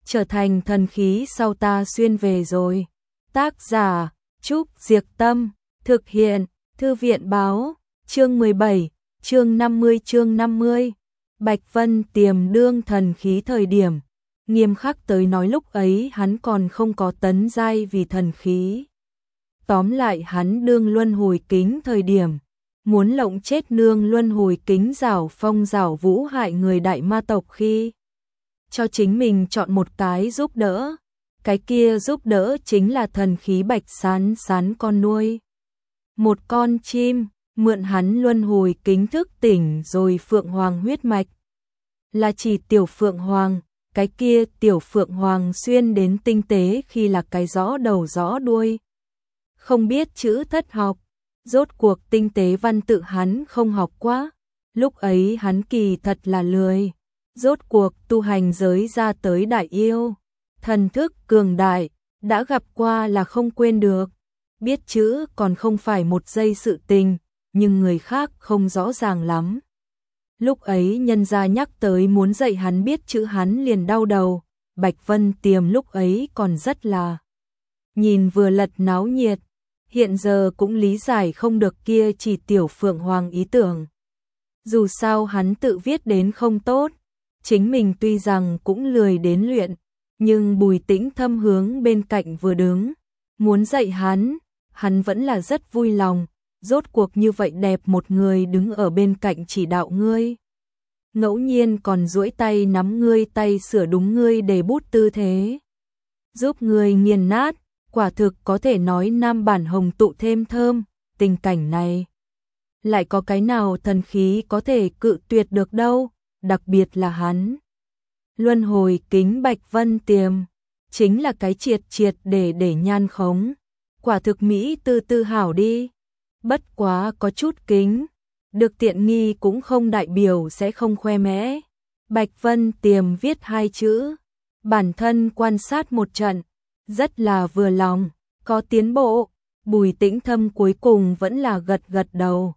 trở thành thần khí sau ta xuyên về rồi. Tác giả Trúc Diệc Tâm, thực hiện Thư viện Báo, chương 17, chương 50. Bạch Vân Tiềm đương thần khí thời điểm, nghiêm khắc tới nói lúc ấy hắn còn không có tấn giai vì thần khí. Tóm lại hắn đương luân hồi kính thời điểm, muốn lộng chết nương luân hồi kính giảo phong giảo vũ hại người đại ma tộc khi cho chính mình chọn một cái giúp đỡ. Cái kia giúp đỡ chính là thần khí bạch sán con nuôi. Một con chim, mượn hắn luân hồi kính thức tỉnh rồi phượng hoàng huyết mạch. Là chỉ tiểu phượng hoàng, cái kia tiểu phượng hoàng xuyên đến tinh tế khi là cái rõ đầu rõ đuôi. Không biết chữ thất học, rốt cuộc tinh tế văn tự hắn không học quá. Lúc ấy hắn kỳ thật là lười. Rốt cuộc tu hành giới ra tới đại yêu. Thần thức cường đại, đã gặp qua là không quên được. Biết chữ còn không phải một giây sự tình, nhưng người khác không rõ ràng lắm. Lúc ấy nhân gia nhắc tới muốn dạy hắn biết chữ hắn liền đau đầu. Bạch Vân Tiềm lúc ấy còn rất là nhìn vừa lật náo nhiệt. Hiện giờ cũng lý giải không được kia chỉ tiểu phượng hoàng ý tưởng. Dù sao hắn tự viết đến không tốt, chính mình tuy rằng cũng lười đến luyện, nhưng Bùi Tĩnh Thâm hướng bên cạnh vừa đứng, muốn dạy hắn vẫn là rất vui lòng, rốt cuộc như vậy đẹp một người đứng ở bên cạnh chỉ đạo ngươi. Ngẫu nhiên còn duỗi tay nắm ngươi tay sửa đúng ngươi để bút tư thế, giúp ngươi nghiền nát, quả thực có thể nói nam bản hồng tụ thêm thơm, tình cảnh này. Lại có cái nào thần khí có thể cự tuyệt được đâu, đặc biệt là hắn. Luân hồi kính Bạch Vân Tiềm, chính là cái triệt để nhan khống. Quả thực Mỹ tư hảo đi. Bất quá có chút kính, được tiện nghi cũng không đại biểu sẽ không khoe mẽ. Bạch Vân Tiềm viết hai chữ, bản thân quan sát một trận, rất là vừa lòng, có tiến bộ. Bùi Tĩnh Thâm cuối cùng vẫn là gật đầu,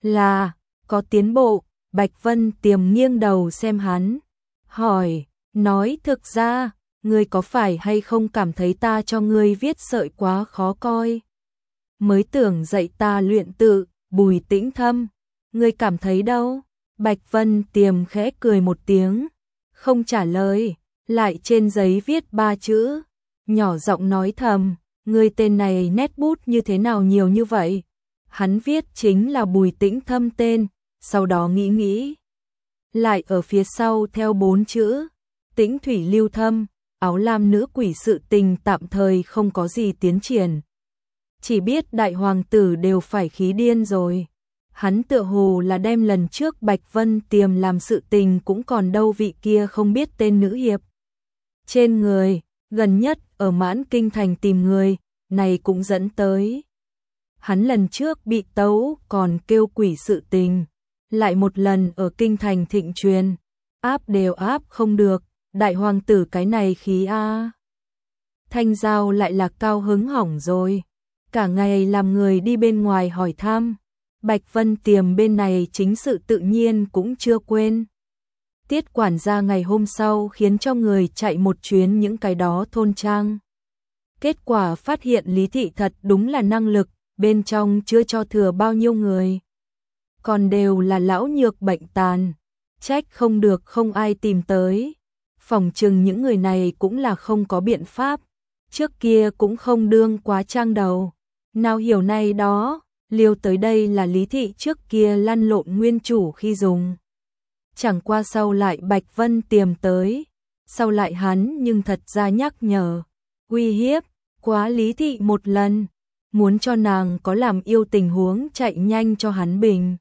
là có tiến bộ. Bạch Vân Tiềm nghiêng đầu xem hắn, hỏi, nói thực ra, ngươi có phải hay không cảm thấy ta cho ngươi viết sợi quá khó coi? Mới tưởng dạy ta luyện tự, Bùi Tĩnh Thâm, ngươi cảm thấy đâu? Bạch Vân Tiềm khẽ cười một tiếng, không trả lời, lại trên giấy viết ba chữ, nhỏ giọng nói thầm, ngươi tên này nét bút như thế nào nhiều như vậy? Hắn viết chính là Bùi Tĩnh Thâm tên, sau đó nghĩ. Lại ở phía sau theo bốn chữ, Tĩnh Thủy Lưu Thâm, áo lam nữ quỷ sự tình tạm thời không có gì tiến triển. Chỉ biết đại hoàng tử đều phải khí điên rồi. Hắn tựa hồ là đem lần trước Bạch Vân Tiềm làm sự tình cũng còn đâu vị kia không biết tên nữ hiệp. Trên người, gần nhất ở Mãn Kinh Thành tìm người, này cũng dẫn tới. Hắn lần trước bị tấu còn kêu quỷ sự tình. Lại một lần ở Kinh Thành thịnh truyền, áp đều áp không được, đại hoàng tử cái này khí a. Thanh Giao lại là cao hứng hỏng rồi, cả ngày làm người đi bên ngoài hỏi thăm. Bạch Vân Tiềm bên này chính sự tự nhiên cũng chưa quên. Tiết quản gia ngày hôm sau khiến cho người chạy một chuyến những cái đó thôn trang. Kết quả phát hiện Lý Thị thật đúng là năng lực, bên trong chưa cho thừa bao nhiêu người. Còn đều là lão nhược bệnh tàn, trách không được không ai tìm tới. Phỏng chừng những người này cũng là không có biện pháp, trước kia cũng không đương quá trang đầu. Nào hiểu này đó, liêu tới đây là Lý Thị trước kia lăn lộn nguyên chủ khi dùng. Chẳng qua sau lại Bạch Vân Tiềm tới, sau lại hắn nhưng thật ra nhắc nhở, uy hiếp, quá Lý Thị một lần, muốn cho nàng có làm yêu tình huống chạy nhanh cho hắn bình.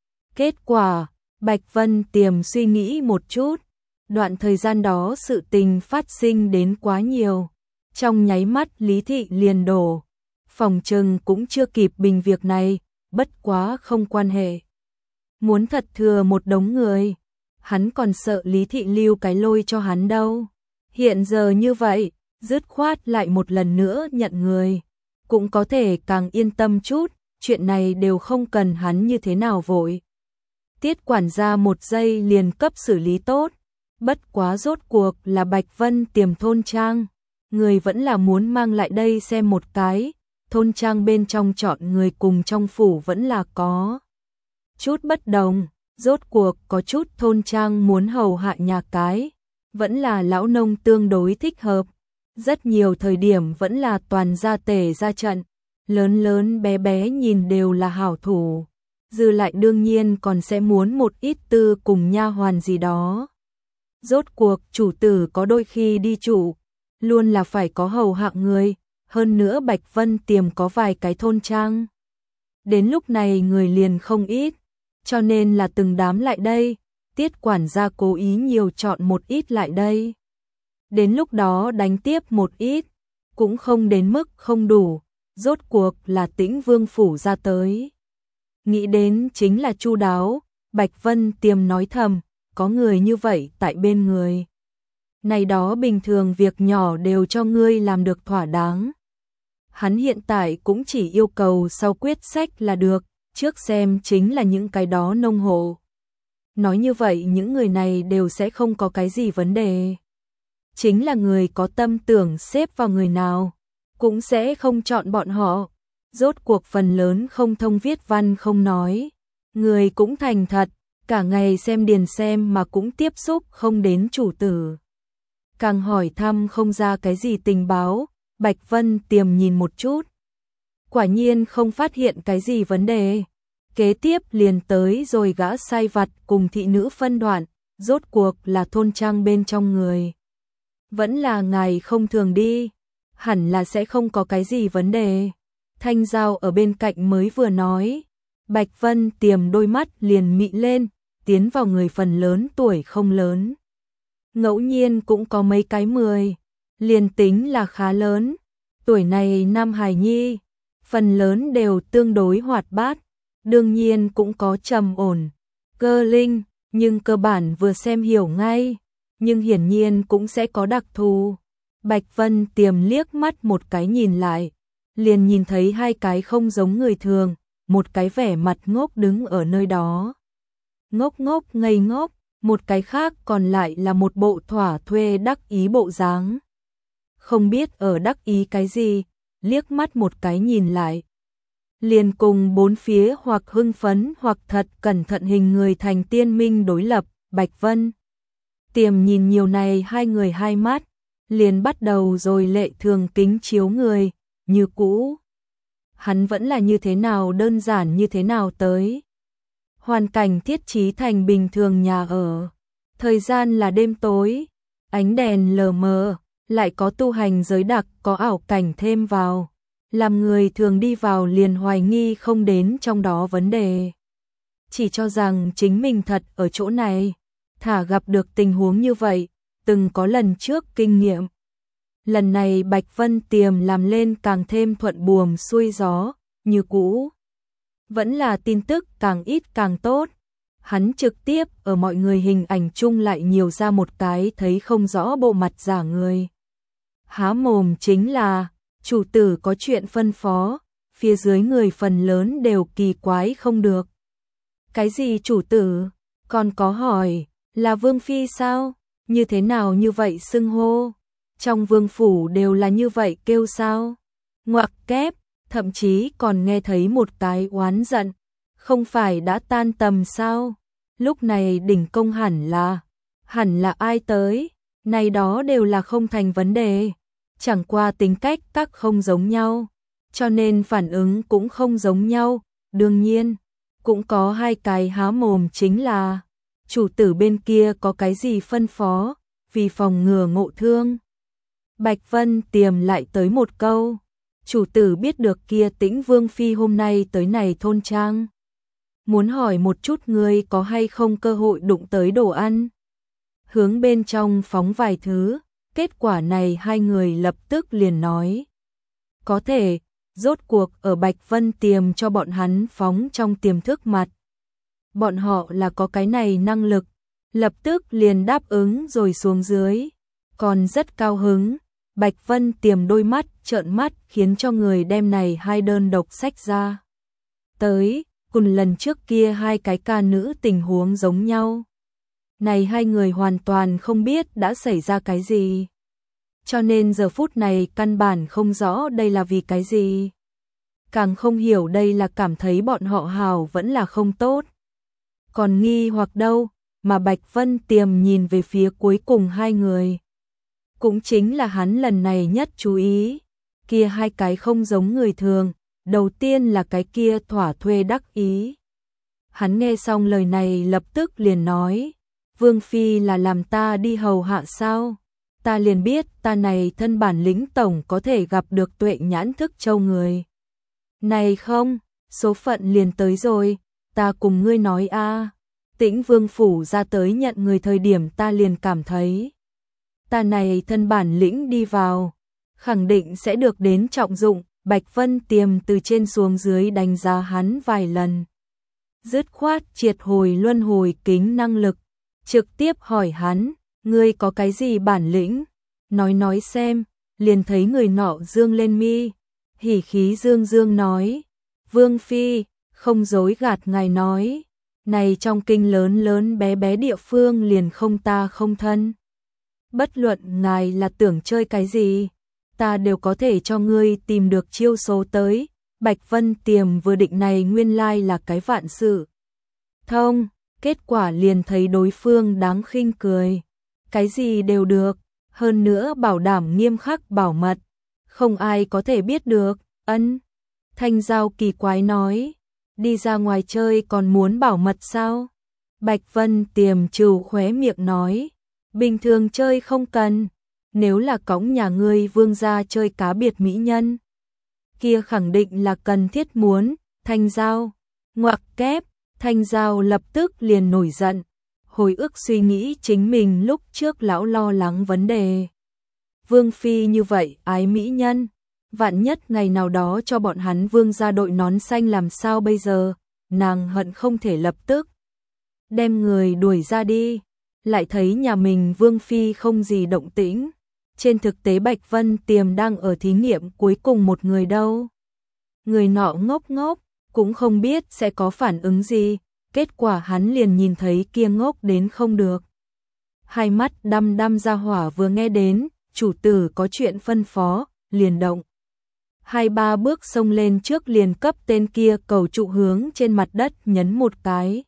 Kết quả, Bạch Vân Tiềm suy nghĩ một chút, đoạn thời gian đó sự tình phát sinh đến quá nhiều, trong nháy mắt Lý Thị liền đổ, phòng trừng cũng chưa kịp bình việc này, bất quá không quan hệ. Muốn thật thừa một đống người, hắn còn sợ Lý Thị lưu cái lôi cho hắn đâu. Hiện giờ như vậy, dứt khoát lại một lần nữa nhận người, cũng có thể càng yên tâm chút, chuyện này đều không cần hắn như thế nào vội. Tiết quản gia một giây liền cấp xử lý tốt, Bất quá rốt cuộc là Bạch Vân Tiềm thôn trang, người vẫn là muốn mang lại đây xem một cái, thôn trang bên trong chọn người cùng trong phủ vẫn là có chút bất đồng, rốt cuộc có chút thôn trang muốn hầu hạ nhà cái, vẫn là lão nông tương đối thích hợp, rất nhiều thời điểm vẫn là toàn gia tể ra trận, lớn lớn bé bé nhìn đều là hảo thủ, dư lại đương nhiên còn sẽ muốn một ít tư cùng nha hoàn gì đó. Rốt cuộc chủ tử có đôi khi đi chủ, luôn là phải có hầu hạ người, hơn nữa Bạch Vân Tiềm có vài cái thôn trang. Đến lúc này người liền không ít, cho nên là từng đám lại đây, Tiết quản gia cố ý nhiều chọn một ít lại đây. Đến lúc đó đánh tiếp một ít, cũng không đến mức không đủ, rốt cuộc là Tĩnh Vương phủ ra tới. Nghĩ đến chính là chu đáo, Bạch Vân Tiềm nói thầm, có người như vậy tại bên người. Này đó bình thường việc nhỏ đều cho ngươi làm được thỏa đáng. Hắn hiện tại cũng chỉ yêu cầu sau quyết sách là được, trước xem chính là những cái đó nông hộ. Nói như vậy những người này đều sẽ không có cái gì vấn đề. Chính là người có tâm tưởng xếp vào người nào, cũng sẽ không chọn bọn họ. Rốt cuộc phần lớn không thông viết văn không nói. Người cũng thành thật, cả ngày xem điền xem mà cũng tiếp xúc không đến chủ tử. Càng hỏi thăm không ra cái gì tình báo, Bạch Vân Tiềm nhìn một chút. Quả nhiên không phát hiện cái gì vấn đề. Kế tiếp liền tới rồi gã sai vặt cùng thị nữ phân đoạn, rốt cuộc là thôn trang bên trong người. Vẫn là ngài không thường đi, hẳn là sẽ không có cái gì vấn đề. Thanh Giao ở bên cạnh mới vừa nói, Bạch Vân Tiềm đôi mắt liền mị lên, tiến vào người phần lớn tuổi không lớn. Ngẫu nhiên cũng có mấy cái 10, liền tính là khá lớn. Tuổi này nam hài nhi, phần lớn đều tương đối hoạt bát, đương nhiên cũng có trầm ổn, cơ linh, nhưng cơ bản vừa xem hiểu ngay, nhưng hiển nhiên cũng sẽ có đặc thù. Bạch Vân Tiềm liếc mắt một cái nhìn lại, liền nhìn thấy hai cái không giống người thường, một cái vẻ mặt ngốc đứng ở nơi đó. Ngốc ngốc ngây ngốc, một cái khác còn lại là một bộ thỏa thuê đắc ý bộ dáng. Không biết ở đắc ý cái gì, liếc mắt một cái nhìn lại. Liền cùng bốn phía hoặc hưng phấn hoặc thật cẩn thận hình người thành tiên minh đối lập, Bạch Vân Tiềm nhìn nhiều này hai người hai mắt, liền bắt đầu rồi lệ thường kính chiếu người, như cũ. Hắn vẫn là như thế nào đơn giản như thế nào tới. Hoàn cảnh thiết trí thành bình thường nhà ở. Thời gian là đêm tối, ánh đèn lờ mờ, lại có tu hành giới đặc, có ảo cảnh thêm vào. Làm người thường đi vào liền hoài nghi không đến trong đó vấn đề. Chỉ cho rằng chính mình thật ở chỗ này, thả gặp được tình huống như vậy, từng có lần trước kinh nghiệm. Lần này Bạch Vân Tiềm làm lên càng thêm thuận buồm xuôi gió, như cũ. Vẫn là tin tức càng ít càng tốt. Hắn trực tiếp ở mọi người hình ảnh chung lại nhiều ra một cái thấy không rõ bộ mặt giả người. Há mồm chính là, chủ tử có chuyện phân phó, phía dưới người phần lớn đều kỳ quái không được. Cái gì chủ tử? Còn có hỏi, là vương phi sao? Như thế nào như vậy xưng hô? Trong vương phủ đều là như vậy kêu sao? Ngoặc kép, thậm chí còn nghe thấy một cái oán giận. Không phải đã tan tầm sao? Lúc này đỉnh công hẳn là ai tới? Này đó đều là không thành vấn đề. Chẳng qua tính cách các không giống nhau, cho nên phản ứng cũng không giống nhau. Đương nhiên, cũng có hai cái há mồm chính là chủ tử bên kia có cái gì phân phó, vì phòng ngừa ngộ thương. Bạch Vân Tiềm lại tới một câu, chủ tử biết được kia Tĩnh Vương phi hôm nay tới này thôn trang, muốn hỏi một chút ngươi có hay không cơ hội đụng tới đồ ăn. Hướng bên trong phóng vài thứ, kết quả này hai người lập tức liền nói. Có thể, rốt cuộc ở Bạch Vân Tiềm cho bọn hắn phóng trong tiềm thức mặt. Bọn họ là có cái này năng lực, lập tức liền đáp ứng rồi xuống dưới. Còn rất cao hứng, Bạch Vân Tiềm đôi mắt trợn mắt khiến cho người đem này hai đơn độc sách ra. Tới, cùng lần trước kia hai cái ca nữ tình huống giống nhau. Này hai người hoàn toàn không biết đã xảy ra cái gì. Cho nên giờ phút này căn bản không rõ đây là vì cái gì. Càng không hiểu đây là cảm thấy bọn họ Hào vẫn là không tốt. Còn nghi hoặc đâu, mà Bạch Vân Tiềm nhìn về phía cuối cùng hai người. Cũng chính là hắn lần này nhất chú ý. Kia hai cái không giống người thường, đầu tiên là cái kia thỏa thuê đắc ý. Hắn nghe xong lời này lập tức liền nói, Vương Phi là làm ta đi hầu hạ sao? Ta liền biết ta này thân bản lĩnh tổng có thể gặp được Tuệ Nhãn Thức Châu người. Này không, số phận liền tới rồi, ta cùng ngươi nói a. Tĩnh Vương Phủ ra tới nhận người thời điểm ta liền cảm thấy. Ta này thân bản lĩnh đi vào, khẳng định sẽ được đến trọng dụng. Bạch Vân Tiềm từ trên xuống dưới đánh giá hắn vài lần. Dứt khoát triệt hồi luân hồi kính năng lực, trực tiếp hỏi hắn, ngươi có cái gì bản lĩnh? Nói xem, liền thấy người nọ dương lên mi, hỉ khí dương dương nói, Vương Phi, không dối gạt ngài nói, này trong kinh lớn lớn bé bé địa phương liền không ta không thân. Bất luận ngài là tưởng chơi cái gì, ta đều có thể cho ngươi tìm được chiêu số tới. Bạch Vân Tiềm vừa định này nguyên lai là cái vạn sự thông, kết quả liền thấy đối phương đáng khinh cười. Cái gì đều được, hơn nữa bảo đảm nghiêm khắc bảo mật, không ai có thể biết được. Ân. Thanh Giao kỳ quái nói, đi ra ngoài chơi còn muốn bảo mật sao? Bạch Vân Tiềm trừ khóe miệng nói, bình thường chơi không cần, nếu là cõng nhà ngươi vương gia chơi cá biệt mỹ nhân, kia khẳng định là cần thiết muốn. Thanh Giao, ngoặc kép, Thanh Giao lập tức liền nổi giận, hồi ức suy nghĩ chính mình lúc trước lão lo lắng vấn đề. Vương Phi như vậy ái mỹ nhân, vạn nhất ngày nào đó cho bọn hắn vương gia đội nón xanh làm sao bây giờ, nàng hận không thể lập tức đem người đuổi ra đi, lại thấy nhà mình Vương Phi không gì động tĩnh. Trên thực tế Bạch Vân Tiềm đang ở thí nghiệm cuối cùng một người đâu. Người nọ ngốc ngốc, cũng không biết sẽ có phản ứng gì, kết quả hắn liền nhìn thấy kia ngốc đến không được. Hai mắt đăm đăm ra hỏa vừa nghe đến, chủ tử có chuyện phân phó, liền động. Hai ba bước xông lên trước liền cấp tên kia cầu trụ hướng trên mặt đất nhấn một cái.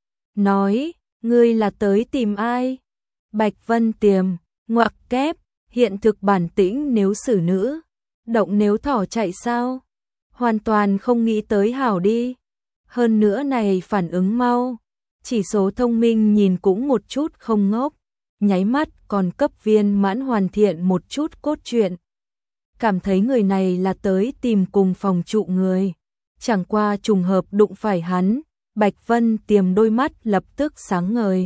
Nói, ngươi là tới tìm ai? Bạch Vân Tiềm, ngoặc kép, hiện thực bản tĩnh nếu xử nữ, động nếu thỏ chạy sao? Hoàn toàn không nghĩ tới hảo đi. Hơn nữa này phản ứng mau, chỉ số thông minh nhìn cũng một chút không ngốc, nháy mắt còn cấp viên mãn hoàn thiện một chút cốt truyện. Cảm thấy người này là tới tìm cùng phòng trụ người, chẳng qua trùng hợp đụng phải hắn. Bạch Vân Tiềm đôi mắt lập tức sáng ngời,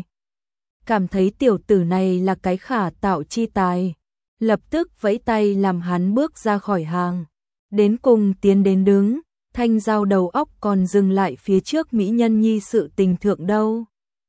cảm thấy tiểu tử này là cái khả tạo chi tài, lập tức vẫy tay làm hắn bước ra khỏi hàng, đến cùng tiến đến đứng. Thanh Giao đầu óc còn dừng lại phía trước mỹ nhân nhi sự tình thượng đâu.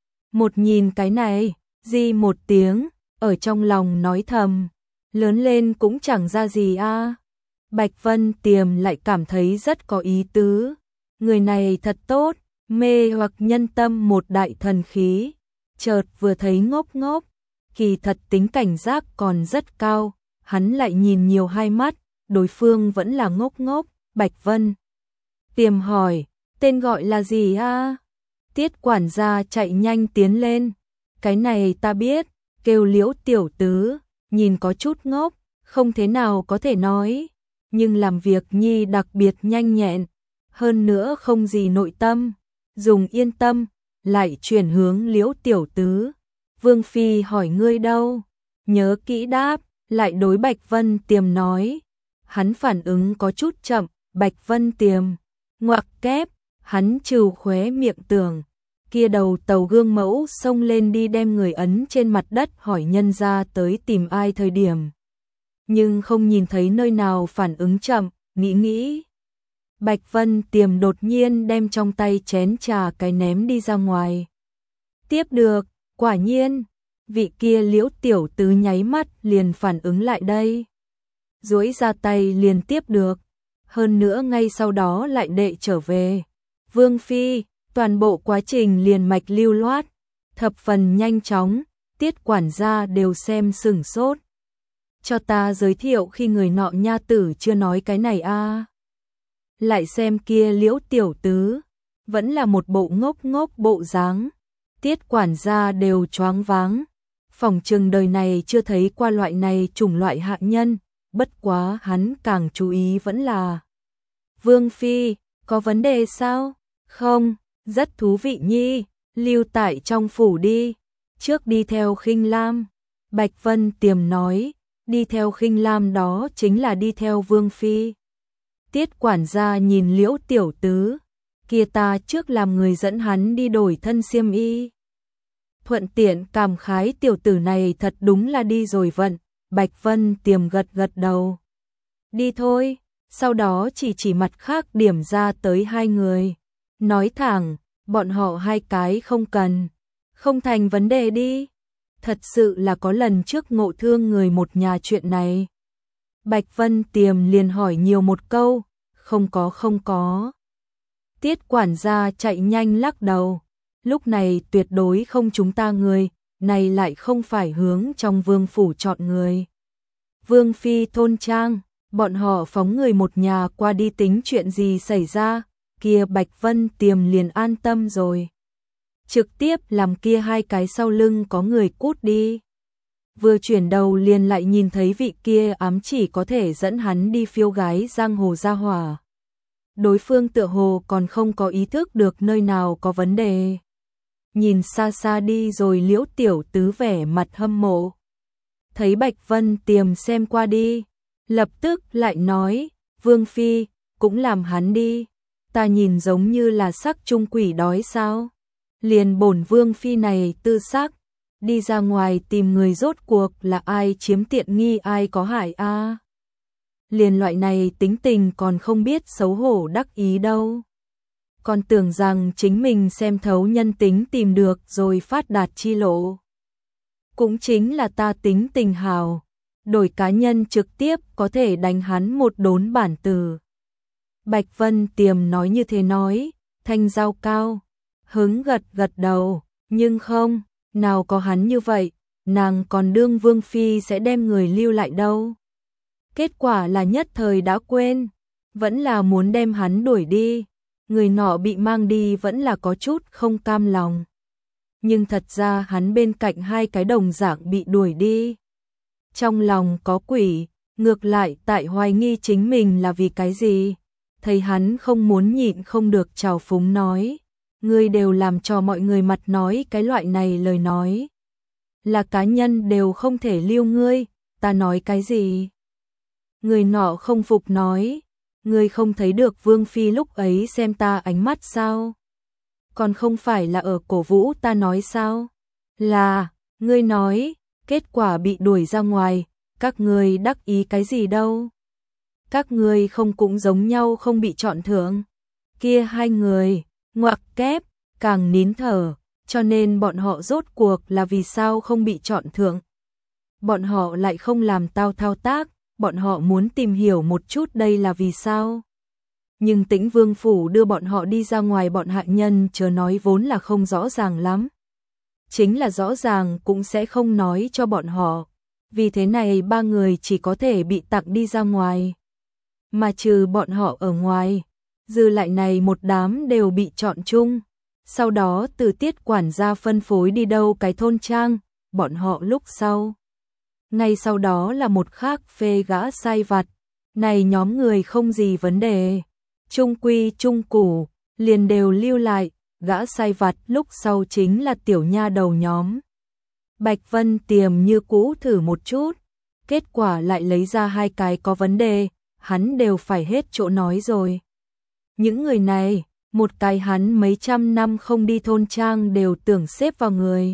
Một nhìn cái này, di một tiếng, ở trong lòng nói thầm, lớn lên cũng chẳng ra gì a. Bạch Vân Tiềm lại cảm thấy rất có ý tứ, người này thật tốt, mê hoặc nhân tâm một đại thần khí. Chợt vừa thấy ngốc ngốc, kỳ thật tính cảnh giác còn rất cao, hắn lại nhìn nhiều hai mắt, đối phương vẫn là ngốc ngốc. Bạch Vân Tiềm hỏi, tên gọi là gì a? Tiết quản gia chạy nhanh tiến lên, cái này ta biết, kêu Liễu tiểu tứ, nhìn có chút ngốc, không thế nào có thể nói, nhưng làm việc nhi đặc biệt nhanh nhẹn, hơn nữa không gì nội tâm, dùng yên tâm. Lại chuyển hướng Liễu tiểu tứ, Vương Phi hỏi ngươi đâu? Nhớ kỹ đáp, lại đối Bạch Vân Tiềm nói. Hắn phản ứng có chút chậm, Bạch Vân Tiềm, ngoặc kép, hắn trừ khóe miệng tưởng, kia đầu tàu gương mẫu xông lên đi đem người ấn trên mặt đất hỏi nhân ra tới tìm ai thời điểm. Nhưng không nhìn thấy nơi nào phản ứng chậm, nghĩ. Bạch Vân Tiềm đột nhiên đem trong tay chén trà cái ném đi ra ngoài. Tiếp được, quả nhiên, vị kia Liễu tiểu tứ nháy mắt liền phản ứng lại đây. Duỗi ra tay liền tiếp được, hơn nữa ngay sau đó lại đệ trở về. Vương Phi, toàn bộ quá trình liền mạch lưu loát, thập phần nhanh chóng, Tiết quản gia đều xem sửng sốt. Cho ta giới thiệu khi người nọ nha tử chưa nói cái này a. Lại xem kia Liễu tiểu tứ, vẫn là một bộ ngốc ngốc bộ dáng. Tiết quản gia đều choáng váng, phỏng chừng đời này chưa thấy qua loại này chủng loại hạ nhân, bất quá hắn càng chú ý vẫn là Vương phi, có vấn đề sao? Không, rất thú vị nhi, lưu tại trong phủ đi, trước đi theo Khinh Lam. Bạch Vân Tiềm nói, đi theo Khinh Lam đó chính là đi theo Vương phi. Tiết quản gia nhìn Liễu tiểu tứ, kia ta trước làm người dẫn hắn đi đổi thân xiêm y. Thuận tiện cảm khái tiểu tử này thật đúng là đi rồi vận. Bạch Vân Tiềm gật gật đầu. Đi thôi, sau đó chỉ mặt khác điểm ra tới hai người. Nói thẳng, bọn họ hai cái không cần, không thành vấn đề đi. Thật sự là có lần trước ngộ thương người một nhà chuyện này. Bạch Vân Tiềm liền hỏi nhiều một câu, không có. Tiết quản gia chạy nhanh lắc đầu, lúc này tuyệt đối không chúng ta người, này lại không phải hướng trong vương phủ chọn người. Vương phi thôn trang, bọn họ phóng người một nhà qua đi tính chuyện gì xảy ra, kia Bạch Vân Tiềm liền an tâm rồi. Trực tiếp làm kia hai cái sau lưng có người cút đi. Vừa chuyển đầu liền lại nhìn thấy vị kia ám chỉ có thể dẫn hắn đi phiêu gái giang hồ gia hỏa. Đối phương tựa hồ còn không có ý thức được nơi nào có vấn đề. Nhìn xa xa đi rồi Liễu tiểu tứ vẻ mặt hâm mộ. Thấy Bạch Vân Tiềm xem qua đi, lập tức lại nói, Vương phi, cũng làm hắn đi, ta nhìn giống như là sắc trung quỷ đói sao? Liền bổn Vương phi này tư sắc, đi ra ngoài tìm người rốt cuộc là ai chiếm tiện nghi ai có hại a. Liền loại này tính tình còn không biết xấu hổ đắc ý đâu. Còn tưởng rằng chính mình xem thấu nhân tính tìm được rồi phát đạt chi lộ. Cũng chính là ta tính tình hào, đổi cá nhân trực tiếp có thể đánh hắn một đốn bản từ. Bạch Vân Tiềm nói như thế nói, thanh dao cao, hứng gật gật đầu, nhưng không, nào có hắn như vậy, nàng còn đương Vương phi sẽ đem người lưu lại đâu. Kết quả là nhất thời đã quên, vẫn là muốn đem hắn đuổi đi, người nọ bị mang đi vẫn là có chút không cam lòng. Nhưng thật ra hắn bên cạnh hai cái đồng dạng bị đuổi đi. Trong lòng có quỷ, ngược lại tại hoài nghi chính mình là vì cái gì. Thấy hắn không muốn nhịn không được trào phúng nói, ngươi đều làm cho mọi người mặt nói cái loại này lời nói. Là cá nhân đều không thể lưu ngươi, ta nói cái gì? Người nọ không phục nói, ngươi không thấy được Vương phi lúc ấy xem ta ánh mắt sao? Còn không phải là ở cổ vũ ta nói sao? Là, ngươi nói, kết quả bị đuổi ra ngoài, các ngươi đắc ý cái gì đâu? Các ngươi không cũng giống nhau không bị chọn thưởng? Kia hai người, ngoặc kép, càng nín thở, cho nên bọn họ rốt cuộc là vì sao không bị chọn thưởng? Bọn họ lại không làm tao thao tác, bọn họ muốn tìm hiểu một chút đây là vì sao. Nhưng Tĩnh Vương phủ đưa bọn họ đi ra ngoài, bọn hạ nhân chớ nói vốn là không rõ ràng lắm. Chính là rõ ràng cũng sẽ không nói cho bọn họ. Vì thế này ba người chỉ có thể bị tặng đi ra ngoài. Mà trừ bọn họ ở ngoài, dư lại này một đám đều bị chọn chung. Sau đó từ Tiết quản gia phân phối đi đâu cái thôn trang, bọn họ lúc sau. Ngay sau đó là một khác phê gã sai vặt. Này nhóm người không gì vấn đề. Trung quy trung củ, liền đều lưu lại, gã sai vặt lúc sau chính là tiểu nha đầu nhóm. Bạch Vân Tiềm như cũ thử một chút, kết quả lại lấy ra hai cái có vấn đề, hắn đều phải hết chỗ nói rồi. Những người này, một cái hắn mấy trăm năm không đi thôn trang đều tưởng xếp vào người.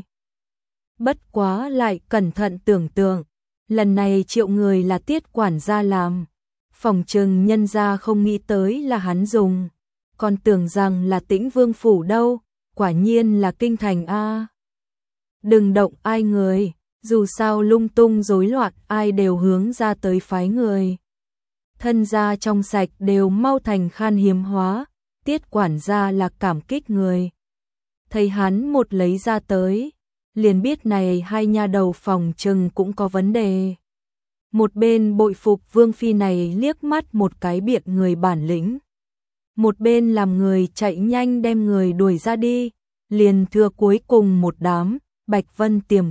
Bất quá lại cẩn thận tưởng tượng, lần này triệu người là Tiết quản gia làm. Phòng trừng nhân gia không nghĩ tới là hắn dùng, còn tưởng rằng là Tĩnh Vương phủ đâu, quả nhiên là kinh thành a. Đừng động ai người, dù sao lung tung rối loạn ai đều hướng ra tới phái người. Thân gia trong sạch đều mau thành khan hiếm hóa, Tiết quản gia là cảm kích người. Thấy hắn một lấy ra tới, liền biết này hai nha đầu phòng trừng cũng có vấn đề. Một bên bội phục Vương Phi này liếc mắt một cái biện người bản lĩnh. Một bên làm người chạy nhanh đem người đuổi ra đi, liền thừa cuối cùng một đám, Bạch Vân Tiềm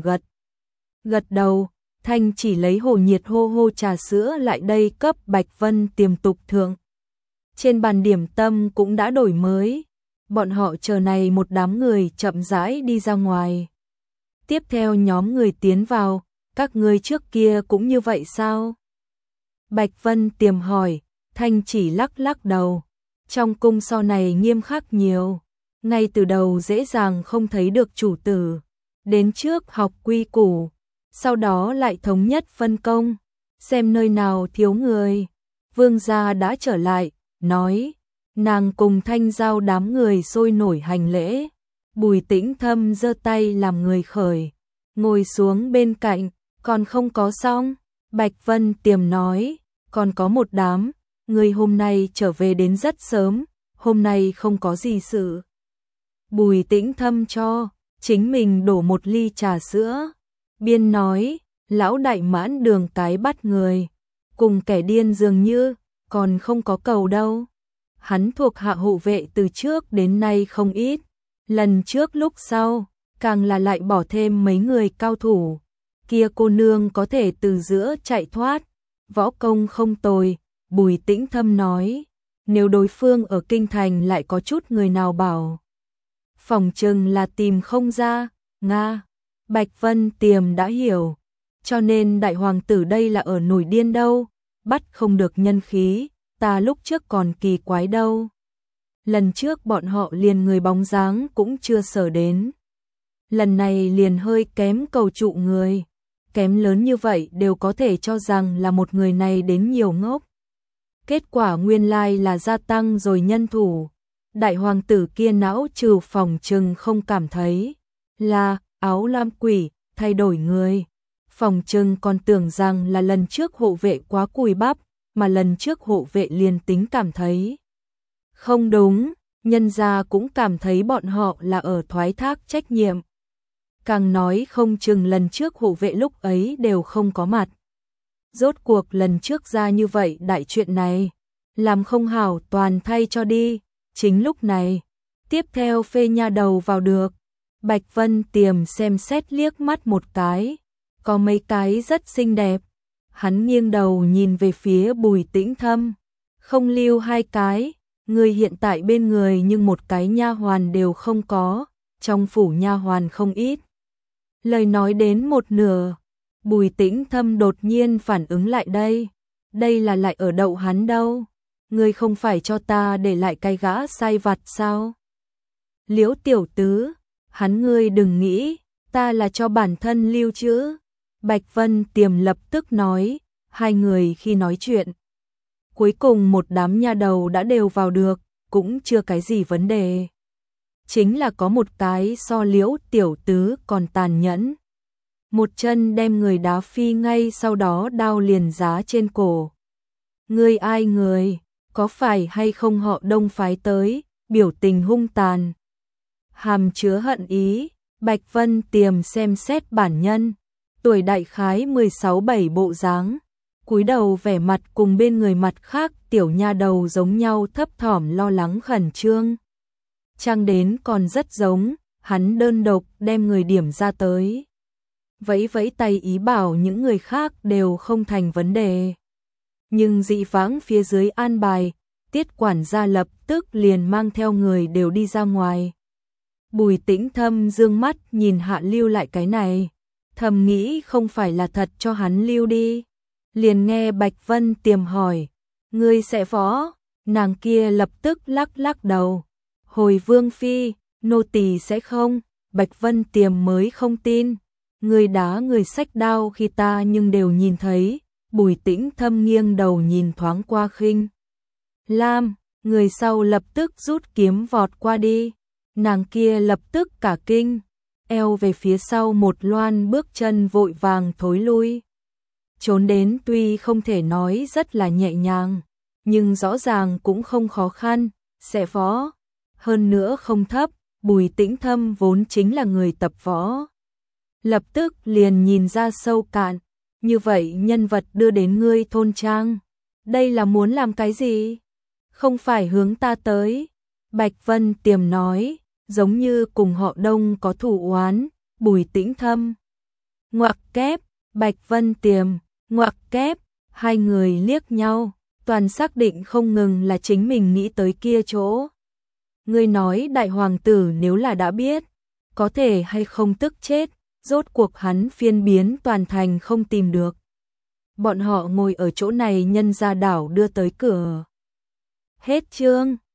gật đầu, Thanh chỉ lấy hồ nhiệt hô hô trà sữa lại đây cấp Bạch Vân Tiềm tục thượng. Trên bàn điểm tâm cũng đã đổi mới, bọn họ chờ này một đám người chậm rãi đi ra ngoài. Tiếp theo nhóm người tiến vào, các ngươi trước kia cũng như vậy sao? Bạch Vân Tiềm hỏi, Thanh chỉ lắc lắc đầu. Trong cung so này nghiêm khắc nhiều, ngay từ đầu dễ dàng không thấy được chủ tử. Đến trước học quy củ, sau đó lại thống nhất phân công, xem nơi nào thiếu người. Vương gia đã trở lại, nói, nàng cùng Thanh giao đám người sôi nổi hành lễ. Bùi Tĩnh Thâm giơ tay làm người khởi, ngồi xuống bên cạnh, còn không có xong. Bạch Vân Tiềm nói, còn có một đám, người hôm nay trở về đến rất sớm, hôm nay không có gì sự. Bùi Tĩnh Thâm cho chính mình đổ một ly trà sữa, biên nói, lão đại mãn đường cái bắt người, cùng kẻ điên dường như, còn không có cầu đâu. Hắn thuộc hạ hộ vệ từ trước đến nay không ít, lần trước lúc sau, càng là lại bỏ thêm mấy người cao thủ. Kia cô nương có thể từ giữa chạy thoát, võ công không tồi. Bùi Tĩnh Thâm nói, nếu đối phương ở kinh thành lại có chút người nào bảo, phòng chừng là tìm không ra. Nga, Bạch Vân Tiềm đã hiểu, cho nên đại hoàng tử đây là ở nổi điên đâu, bắt không được nhân khí, ta lúc trước còn kỳ quái đâu. Lần trước bọn họ liền người bóng dáng cũng chưa sở đến, lần này liền hơi kém cầu trụ người, kém lớn như vậy đều có thể cho rằng là một người này đến nhiều ngốc. Kết quả nguyên lai là gia tăng rồi nhân thủ. Đại hoàng tử kia não trừ phòng trừng không cảm thấy là áo lam quỷ thay đổi người. Phòng trừng còn tưởng rằng là lần trước hộ vệ quá cùi bắp, mà lần trước hộ vệ liền tính cảm thấy không đúng, nhân gia cũng cảm thấy bọn họ là ở thoái thác trách nhiệm. Càng nói không chừng lần trước hộ vệ lúc ấy đều không có mặt. Rốt cuộc lần trước ra như vậy đại chuyện này, làm không hảo toàn thay cho đi. Chính lúc này, tiếp theo phê nha đầu vào được. Bạch Vân Tiềm xem xét liếc mắt một cái, có mấy cái rất xinh đẹp. Hắn nghiêng đầu nhìn về phía Bùi Tĩnh Thâm, không lưu hai cái, người hiện tại bên người nhưng một cái nha hoàn đều không có, trong phủ nha hoàn không ít. Lời nói đến một nửa, Bùi Tĩnh Thâm đột nhiên phản ứng lại đây là lại ở đậu hắn đâu, ngươi không phải cho ta để lại cái gã sai vặt sao? Liễu tiểu tứ, hắn ngươi đừng nghĩ, ta là cho bản thân lưu trữ. Bạch Vân Tiềm lập tức nói, hai người khi nói chuyện. Cuối cùng một đám nha đầu đã đều vào được, cũng chưa cái gì vấn đề. Chính là có một cái so Liễu tiểu tứ còn tàn nhẫn. Một chân đem người đá phi ngay sau đó đao liền giá trên cổ. Ngươi ai người, có phải hay không họ Đông phái tới, biểu tình hung tàn. Hàm chứa hận ý, Bạch Vân Tiềm xem xét bản nhân, tuổi đại khái 16-17 bộ dáng, cúi đầu vẻ mặt cùng bên người mặt khác tiểu nha đầu giống nhau thấp thỏm lo lắng khẩn trương. Trang đến còn rất giống, hắn đơn độc đem người điểm ra tới. Vẫy vẫy tay ý bảo những người khác đều không thành vấn đề. Nhưng dị vãng phía dưới an bài, Tiết quản gia lập tức liền mang theo người đều đi ra ngoài. Bùi Tĩnh Thâm dương mắt nhìn hạ lưu lại cái này, thầm nghĩ không phải là thật cho hắn lưu đi. Liền nghe Bạch Vân Tiềm hỏi, ngươi sẽ võ? Nàng kia lập tức lắc lắc đầu. Hồi Vương Phi, nô tỳ sẽ không. Bạch Vân Tiềm mới không tin. Người đá người xách đao khi ta nhưng đều nhìn thấy. Bùi Tĩnh Thâm nghiêng đầu nhìn thoáng qua Khinh Lam, người sau lập tức rút kiếm vọt qua đi. Nàng kia lập tức cả kinh, eo về phía sau một loan bước chân vội vàng thối lui. Trốn đến tuy không thể nói rất là nhẹ nhàng, nhưng rõ ràng cũng không khó khăn, sẽ võ. Hơn nữa không thấp, Bùi Tĩnh Thâm vốn chính là người tập võ. lập tức liền nhìn ra sâu cạn, như vậy nhân vật đưa đến ngươi thôn trang, đây là muốn làm cái gì? Không phải hướng ta tới. Bạch Vân Tiềm nói, giống như cùng họ Đông có thủ oán, Bùi Tĩnh Thâm. Ngoặc kép, Bạch Vân Tiềm, ngoặc kép, hai người liếc nhau, toàn xác định không ngừng là chính mình nghĩ tới kia chỗ. Ngươi nói đại hoàng tử nếu là đã biết, có thể hay không tức chết, rốt cuộc hắn phiên biến toàn thành không tìm được. Bọn họ ngồi ở chỗ này nhân ra đảo đưa tới cửa. Hết chương.